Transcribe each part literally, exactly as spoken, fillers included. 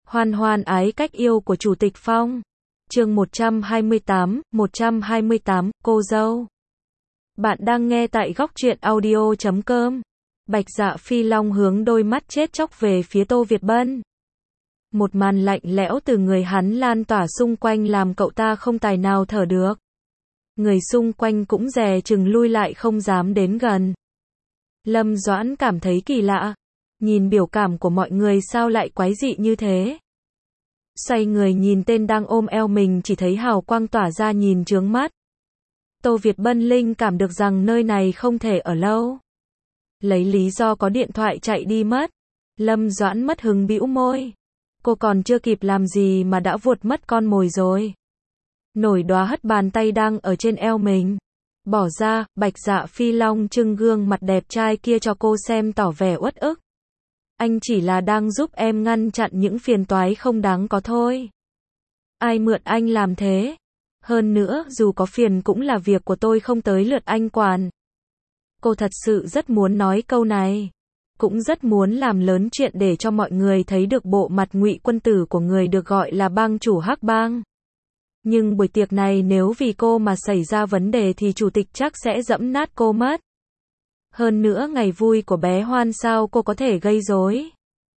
Hoan hoan ái cách yêu của Chủ tịch Phong. Chương một trăm hai mươi tám, một trăm hai mươi tám, cô dâu. Bạn đang nghe tại góc truyện audio chấm com. Bạch Dạ Phi Long hướng đôi mắt chết chóc về phía Tô Việt Bân. Một màn lạnh lẽo từ người hắn lan tỏa xung quanh làm cậu ta không tài nào thở được. Người xung quanh cũng dè chừng lui lại không dám đến gần. Lâm Doãn cảm thấy kỳ lạ. Nhìn biểu cảm của mọi người sao lại quái dị như thế. Xoay người nhìn tên đang ôm eo mình chỉ thấy hào quang tỏa ra nhìn chướng mắt. Tô Việt Bân linh cảm được rằng nơi này không thể ở lâu. Lấy lý do có điện thoại chạy đi mất. Lâm Doãn mất hứng bĩu môi. Cô còn chưa kịp làm gì mà đã vuột mất con mồi rồi. Nổi đoá hất bàn tay đang ở trên eo mình. Bỏ ra, Bạch Dạ Phi Long trưng gương mặt đẹp trai kia cho cô xem tỏ vẻ uất ức. Anh chỉ là đang giúp em ngăn chặn những phiền toái không đáng có thôi. Ai mượn anh làm thế? Hơn nữa, dù có phiền cũng là việc của tôi không tới lượt anh quản. Cô thật sự rất muốn nói câu này. Cũng rất muốn làm lớn chuyện để cho mọi người thấy được bộ mặt ngụy quân tử của người được gọi là bang chủ Hắc Bang. Nhưng buổi tiệc này nếu vì cô mà xảy ra vấn đề thì chủ tịch chắc sẽ giẫm nát cô mất. Hơn nữa ngày vui của bé Hoan sao cô có thể gây rối.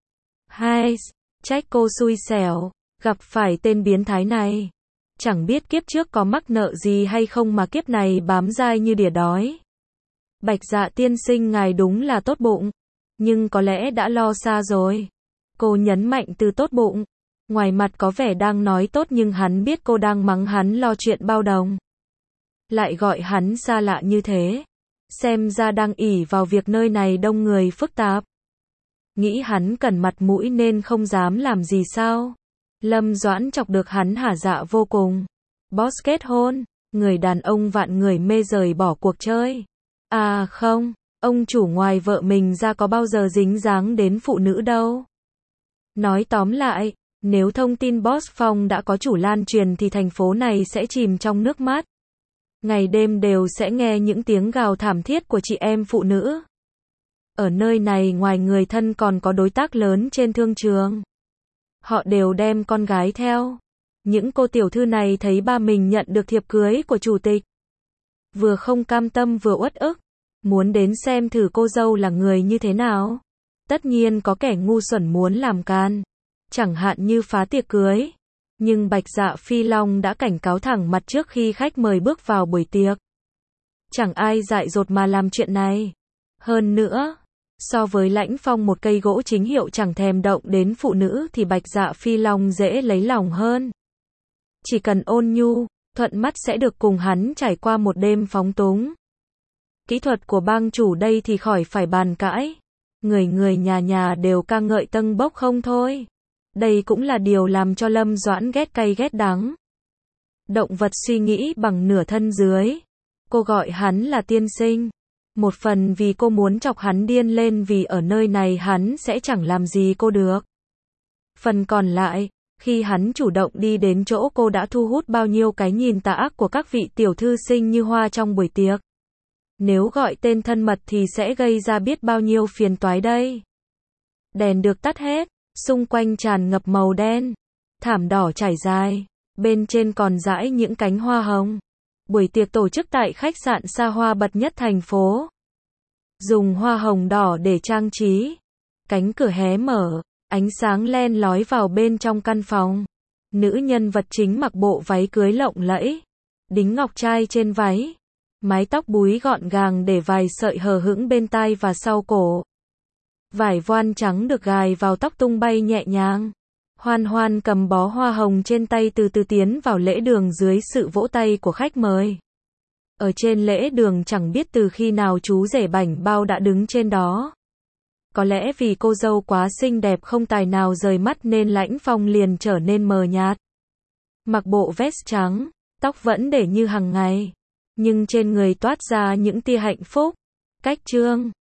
Hai, trách cô xui xẻo, gặp phải tên biến thái này. Chẳng biết kiếp trước có mắc nợ gì hay không mà kiếp này bám dai như đỉa đói. Bạch Dạ tiên sinh ngài đúng là tốt bụng, nhưng có lẽ đã lo xa rồi. Cô nhấn mạnh từ tốt bụng. Ngoài mặt có vẻ đang nói tốt nhưng hắn biết cô đang mắng hắn lo chuyện bao đồng. Lại gọi hắn xa lạ như thế. Xem ra đang ỷ vào việc nơi này đông người phức tạp. Nghĩ hắn cần mặt mũi nên không dám làm gì sao. Lâm Doãn chọc được hắn hả dạ vô cùng. Boss kết hôn, người đàn ông vạn người mê rời bỏ cuộc chơi. À không, ông chủ ngoài vợ mình ra có bao giờ dính dáng đến phụ nữ đâu. Nói tóm lại, nếu thông tin Boss Phong đã có chủ lan truyền thì thành phố này sẽ chìm trong nước mắt. Ngày đêm đều sẽ nghe những tiếng gào thảm thiết của chị em phụ nữ. Ở nơi này ngoài người thân còn có đối tác lớn trên thương trường. Họ đều đem con gái theo. Những cô tiểu thư này thấy ba mình nhận được thiệp cưới của chủ tịch. Vừa không cam tâm vừa uất ức. Muốn đến xem thử cô dâu là người như thế nào. Tất nhiên có kẻ ngu xuẩn muốn làm can. Chẳng hạn như phá tiệc cưới. Nhưng Bạch Dạ Phi Long đã cảnh cáo thẳng mặt trước khi khách mời bước vào buổi tiệc. Chẳng ai dại dột mà làm chuyện này. Hơn nữa, so với Lãnh Phong một cây gỗ chính hiệu chẳng thèm động đến phụ nữ thì Bạch Dạ Phi Long dễ lấy lòng hơn. Chỉ cần ôn nhu, thuận mắt sẽ được cùng hắn trải qua một đêm phóng túng. Kỹ thuật của bang chủ đây thì khỏi phải bàn cãi. Người người nhà nhà đều ca ngợi tâng bốc không thôi. Đây cũng là điều làm cho Lâm Doãn ghét cay ghét đắng. Động vật suy nghĩ bằng nửa thân dưới. Cô gọi hắn là tiên sinh. Một phần vì cô muốn chọc hắn điên lên vì ở nơi này hắn sẽ chẳng làm gì cô được. Phần còn lại, khi hắn chủ động đi đến chỗ cô đã thu hút bao nhiêu cái nhìn tà ác của các vị tiểu thư xinh như hoa trong buổi tiệc. Nếu gọi tên thân mật thì sẽ gây ra biết bao nhiêu phiền toái đây. Đèn được tắt hết. Xung quanh tràn ngập màu đen, thảm đỏ trải dài, bên trên còn dãi những cánh hoa hồng. Buổi tiệc tổ chức tại khách sạn xa hoa bậc nhất thành phố. Dùng hoa hồng đỏ để trang trí. Cánh cửa hé mở, ánh sáng len lói vào bên trong căn phòng. Nữ nhân vật chính mặc bộ váy cưới lộng lẫy, đính ngọc trai trên váy, mái tóc búi gọn gàng để vài sợi hờ hững bên tai và sau cổ. Vải voan trắng được gài vào tóc tung bay nhẹ nhàng. Hoan hoan cầm bó hoa hồng trên tay từ từ tiến vào lễ đường dưới sự vỗ tay của khách mời. Ở trên lễ đường chẳng biết từ khi nào chú rể bảnh bao đã đứng trên đó. Có lẽ vì cô dâu quá xinh đẹp không tài nào rời mắt nên Lãnh Phong liền trở nên mờ nhạt. Mặc bộ vest trắng, tóc vẫn để như hằng ngày. Nhưng trên người toát ra những tia hạnh phúc. Cách trương.